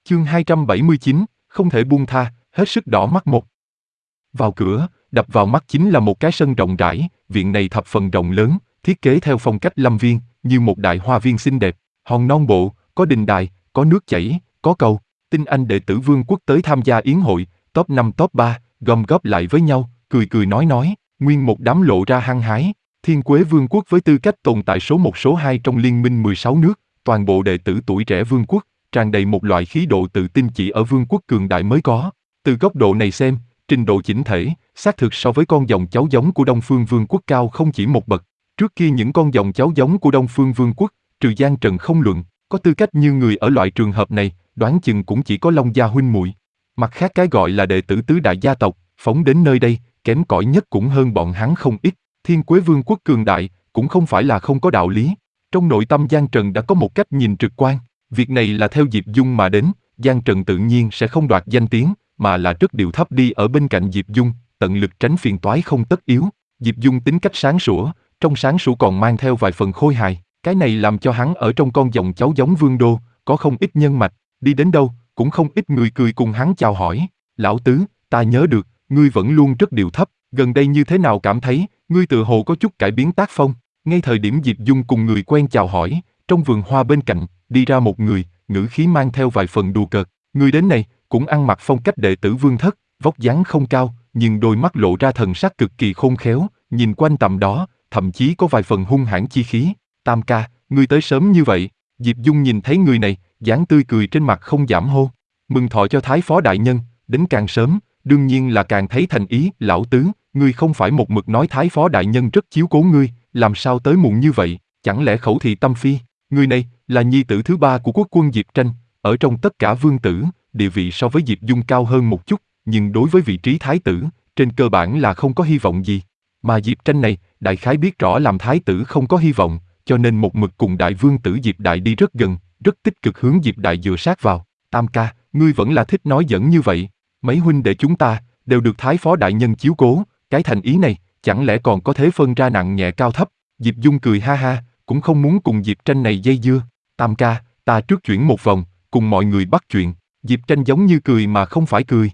Chương 279, không thể buông tha, hết sức đỏ mắt một. Vào cửa, đập vào mắt chính là một cái sân rộng rãi, viện này thập phần rộng lớn, thiết kế theo phong cách lâm viên, như một đại hoa viên xinh đẹp, hòn non bộ, có đình đài, có nước chảy, có cầu. Tinh anh đệ tử vương quốc tới tham gia yến hội, top 5 top 3, gom góp lại với nhau, cười cười nói, nguyên một đám lộ ra hăng hái. Thiên Quế Vương quốc với tư cách tồn tại số 1 số 2 trong liên minh 16 nước, toàn bộ đệ tử tuổi trẻ vương quốc, tràn đầy một loại khí độ tự tin chỉ ở vương quốc cường đại mới có. Từ góc độ này xem, trình độ chỉnh thể, xác thực so với con dòng cháu giống của Đông Phương Vương quốc cao không chỉ một bậc. Trước kia những con dòng cháu giống của Đông Phương Vương quốc, trừ Giang Trần không luận, có tư cách như người ở loại trường hợp này, đoán chừng cũng chỉ có Long gia huynh muội. Mặt khác cái gọi là đệ tử tứ đại gia tộc, phóng đến nơi đây, kém cỏi nhất cũng hơn bọn hắn không ít. Thiên Quế Vương quốc cường đại, cũng không phải là không có đạo lý. Trong nội tâm Giang Trần đã có một cách nhìn trực quan. Việc này là theo Diệp Dung mà đến, Giang Trần tự nhiên sẽ không đoạt danh tiếng, mà là rất điệu thấp đi ở bên cạnh Diệp Dung, tận lực tránh phiền toái không tất yếu. Diệp Dung tính cách sáng sủa, trong sáng sủa còn mang theo vài phần khôi hài, cái này làm cho hắn ở trong con dòng cháu giống Vương đô, có không ít nhân mạch, đi đến đâu, cũng không ít người cười cùng hắn chào hỏi. Lão tứ, ta nhớ được, ngươi vẫn luôn rất điệu thấp, gần đây như thế nào cảm thấy, ngươi tự hồ có chút cải biến tác phong. Ngay thời điểm Diệp Dung cùng người quen chào hỏi, trong vườn hoa bên cạnh, đi ra một người, ngữ khí mang theo vài phần đùa cợt. Người đến này, cũng ăn mặc phong cách đệ tử vương thất, vóc dáng không cao, nhưng đôi mắt lộ ra thần sắc cực kỳ khôn khéo, nhìn quanh tầm đó, thậm chí có vài phần hung hãn chi khí. Tam ca, ngươi tới sớm như vậy. Diệp Dung nhìn thấy người này, dáng tươi cười trên mặt không giảm hô. Mừng thọ cho Thái phó đại nhân, đến càng sớm, đương nhiên là càng thấy thành ý. Lão tứ, ngươi không phải một mực nói Thái phó đại nhân rất chiếu cố ngươi, làm sao tới muộn như vậy, chẳng lẽ khẩu thị tâm phi? Người này là nhi tử thứ ba của quốc quân Diệp Tranh, ở trong tất cả vương tử, địa vị so với Diệp Dung cao hơn một chút, nhưng đối với vị trí thái tử, trên cơ bản là không có hy vọng gì. Mà Diệp Tranh này, đại khái biết rõ làm thái tử không có hy vọng, cho nên một mực cùng đại vương tử Diệp Đại đi rất gần, rất tích cực hướng Diệp Đại dựa sát vào. Tam ca, ngươi vẫn là thích nói giỡn như vậy. Mấy huynh đệ chúng ta đều được Thái phó đại nhân chiếu cố, cái thành ý này, chẳng lẽ còn có thể phân ra nặng nhẹ cao thấp? Diệp Dung cười ha ha, cũng không muốn cùng Diệp Tranh này dây dưa. Tam ca, ta trước chuyển một vòng, cùng mọi người bắt chuyện. Diệp Tranh giống như cười mà không phải cười.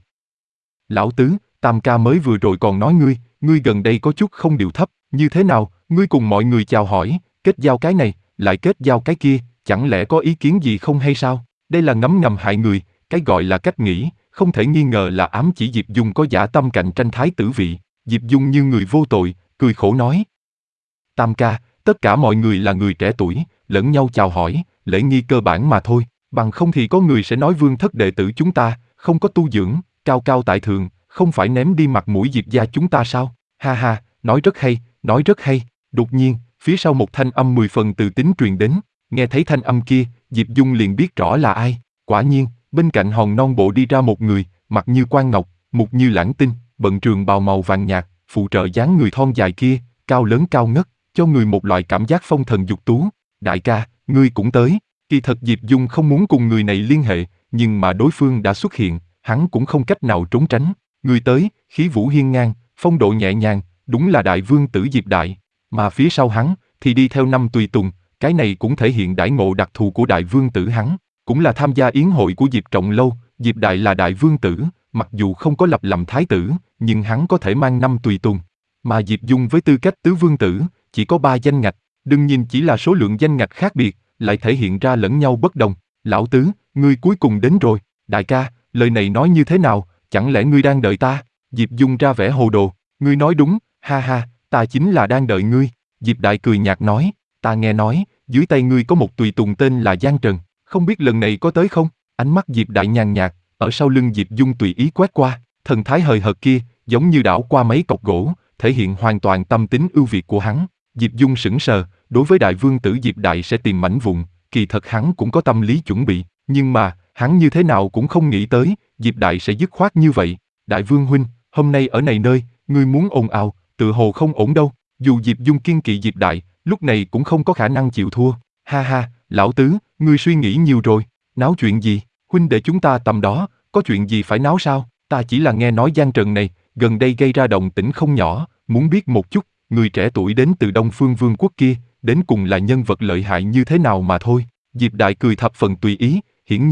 Lão tứ, Tam ca mới vừa rồi còn nói ngươi gần đây có chút không điệu thấp, như thế nào, ngươi cùng mọi người chào hỏi, kết giao cái này, lại kết giao cái kia, chẳng lẽ có ý kiến gì không hay sao? Đây là ngấm ngầm hại người, cái gọi là cách nghĩ, không thể nghi ngờ là ám chỉ Diệp Dung có dã tâm cạnh tranh thái tử vị. Diệp Dung như người vô tội, cười khổ nói. Tam ca, tất cả mọi người là người trẻ tuổi, lẫn nhau chào hỏi, lễ nghi cơ bản mà thôi, bằng không thì có người sẽ nói vương thất đệ tử chúng ta, không có tu dưỡng, cao cao tại thượng, không phải ném đi mặt mũi Diệp gia chúng ta sao? Ha ha, nói rất hay, nói rất hay. Đột nhiên, phía sau một thanh âm 10 phần từ tính truyền đến, nghe thấy thanh âm kia, Diệp Dung liền biết rõ là ai. Quả nhiên, bên cạnh hòn non bộ đi ra một người, mặt như quan ngọc, mục như lãng tinh, bận trường bào màu vàng nhạt, phụ trợ dáng người thon dài kia, cao lớn cao ngất, cho người một loại cảm giác phong thần dục tú. Đại ca, ngươi cũng tới. Kỳ thật Diệp Dung không muốn cùng người này liên hệ, nhưng mà đối phương đã xuất hiện, hắn cũng không cách nào trốn tránh. Người tới, khí vũ hiên ngang, phong độ nhẹ nhàng, đúng là đại vương tử Diệp Đại. Mà phía sau hắn, thì đi theo 5 tùy tùng, cái này cũng thể hiện đãi ngộ đặc thù của đại vương tử hắn. Cũng là tham gia yến hội của Diệp Trọng Lâu, Diệp Đại là đại vương tử, mặc dù không có lập làm thái tử, nhưng hắn có thể mang 5 tùy tùng. Mà Diệp Dung với tư cách tứ vương tử, chỉ có 3 danh ngạch, đừng nhìn chỉ là số lượng danh ngạch khác biệt, lại thể hiện ra lẫn nhau bất đồng. Lão tứ, ngươi cuối cùng đến rồi. Đại ca, lời này nói như thế nào, chẳng lẽ ngươi đang đợi ta? Diệp Dung ra vẻ hồ đồ, ngươi nói đúng, ha ha, ta chính là đang đợi ngươi. Diệp Đại cười nhạt nói, ta nghe nói, dưới tay ngươi có một tùy tùng tên là Giang Trần, không biết lần này có tới không? Ánh mắt Diệp Đại nhàn nhạt, ở sau lưng Diệp Dung tùy ý quét qua, thần thái hời hợt kia, giống như đảo qua mấy cọc gỗ, thể hiện hoàn toàn tâm tính ưu việt của hắn. Diệp Dung sững sờ, đối với đại vương tử Diệp Đại sẽ tìm mảnh vụn, kỳ thật hắn cũng có tâm lý chuẩn bị, nhưng mà, hắn như thế nào cũng không nghĩ tới, Diệp Đại sẽ dứt khoát như vậy. Đại vương huynh, hôm nay ở này nơi, ngươi muốn ồn ào, tự hồ không ổn đâu. Dù Diệp Dung kiên kỵ Diệp Đại, lúc này cũng không có khả năng chịu thua. Ha ha, lão tứ, ngươi suy nghĩ nhiều rồi, náo chuyện gì? Huynh đệ chúng ta tầm đó, có chuyện gì phải náo sao? Ta chỉ là nghe nói Giang Trần này, gần đây gây ra động tĩnh không nhỏ, muốn biết một chút, người trẻ tuổi đến từ Đông Phương Vương quốc kia, đến cùng là nhân vật lợi hại như thế nào mà thôi. Diệp Đại cười thập phần tùy ý, hiển nhiên,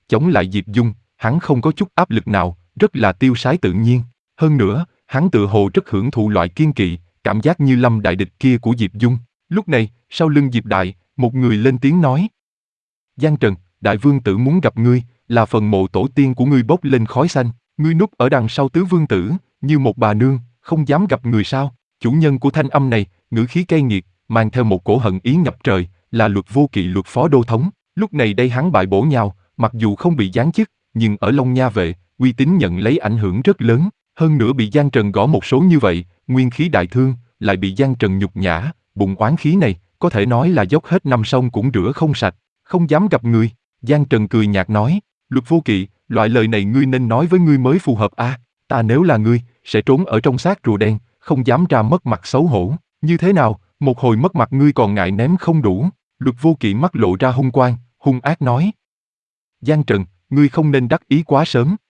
chống lại Diệp Dung, hắn không có chút áp lực nào, rất là tiêu sái tự nhiên. Hơn nữa, hắn tự hồ rất hưởng thụ loại kiên kỵ, cảm giác như lâm đại địch kia của Diệp Dung. Lúc này, sau lưng Diệp Đại, một người lên tiếng nói. Giang Trần, Đại Vương Tử muốn gặp ngươi, là phần mộ tổ tiên của ngươi bốc lên khói xanh, ngươi núp ở đằng sau Tứ Vương Tử, như một bà nương, không dám gặp người sao? Chủ nhân của thanh âm này, ngữ khí cay nghiệt, mang theo một cổ hận ý ngập trời, là Luật Vô Kỵ Luật Phó Đô Thống. Lúc này đây hắn bại bổ nhào, mặc dù không bị giáng chức, nhưng ở Long Nha Vệ, uy tín nhận lấy ảnh hưởng rất lớn. Hơn nữa bị Giang Trần gõ một số như vậy, nguyên khí đại thương, lại bị Giang Trần nhục nhã, bụng oán khí này, có thể nói là dốc hết năm sông cũng rửa không sạch, không dám gặp người. Giang Trần cười nhạt nói, Luật Vô Kỵ, loại lời này ngươi nên nói với ngươi mới phù hợp a. Ta nếu là ngươi, sẽ trốn ở trong xác rùa đen, không dám ra mất mặt xấu hổ. Như thế nào, một hồi mất mặt ngươi còn ngại ném không đủ. Luật Vô Kỵ mắt lộ ra hung quang, hung ác nói. Giang Trần, ngươi không nên đắc ý quá sớm.